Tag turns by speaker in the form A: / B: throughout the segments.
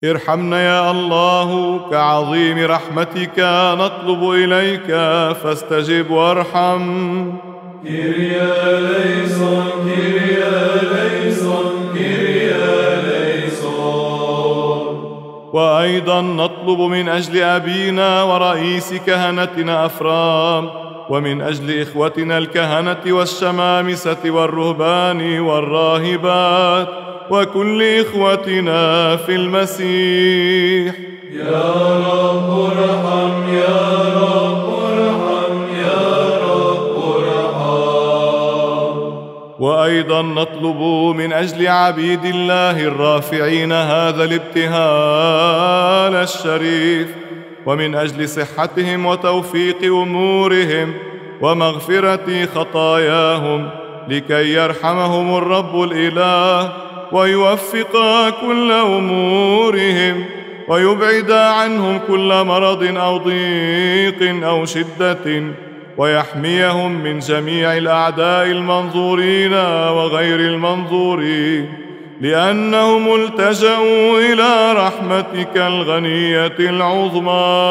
A: ارحمنا يا الله، كعظيم رحمتك نطلب إليك فاستجب وارحم.
B: كيريا ليسون كيريا ليسون كيريا ليسون.
A: وأيضا نطلب من أجل أبينا ورئيس كهنتنا أفرام، ومن أجل إخوتنا الكهنة والشمامسة والرهبان والراهبات وكل إخوتنا في المسيح.
B: يا رب ارحم يا رب ارحم يا رب ارحم.
A: وأيضا نطلب من أجل عبيد الله الرافعين هذا الابتهال الشريف، ومن أجل صحتهم وتوفيق أمورهم ومغفرة خطاياهم، لكي يرحمهم الرب الإله ويوفق كل أمورهم، ويبعد عنهم كل مرض أو ضيق أو شدة، ويحميهم من جميع الأعداء المنظورين وغير المنظورين، لأنهم التجأوا إلى رحمتك الغنية العظمى.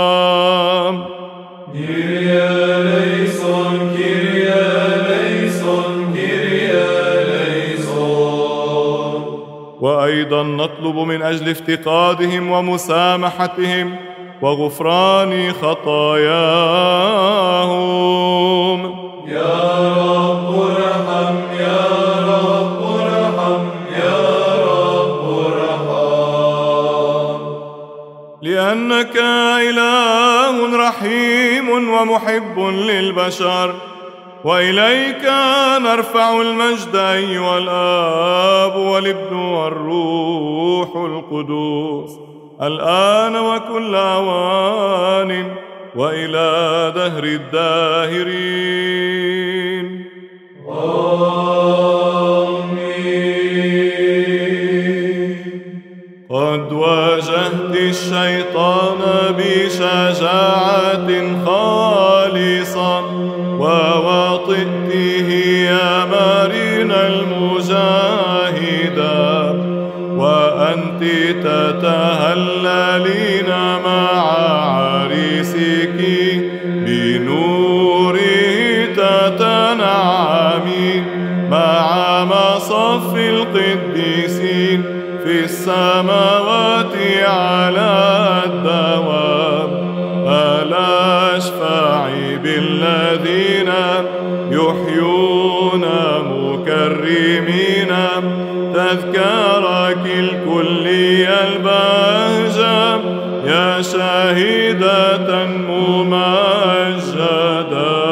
B: كيريا ليسون كيريا ليسون كيريا ليسون.
A: وأيضا نطلب من أجل افتقادهم ومسامحتهم وغفران خطاياهم.
B: يا رب ارحم يا رب ارحم يا رب ارحم.
A: لأنك إله رحيم ومحب للبشر، وإليك نرفع المجد أيها الآب والابن والروح القدوس، الآن وكل أوان وإلى دهر الداهرين.
B: آمين.
A: قد واجهت الشيطان بشجاعة خالصة، ووطئته يا مارينا المجاهدة، وأنت تتهللين مع عريسك بنوره تتنعمي مع مصف القديسين في السماوات على الدوام. ألا اشفعي بالذين يحيون مكرمين تذكارك الكلية البهجة، يا شاهدة ممجدة.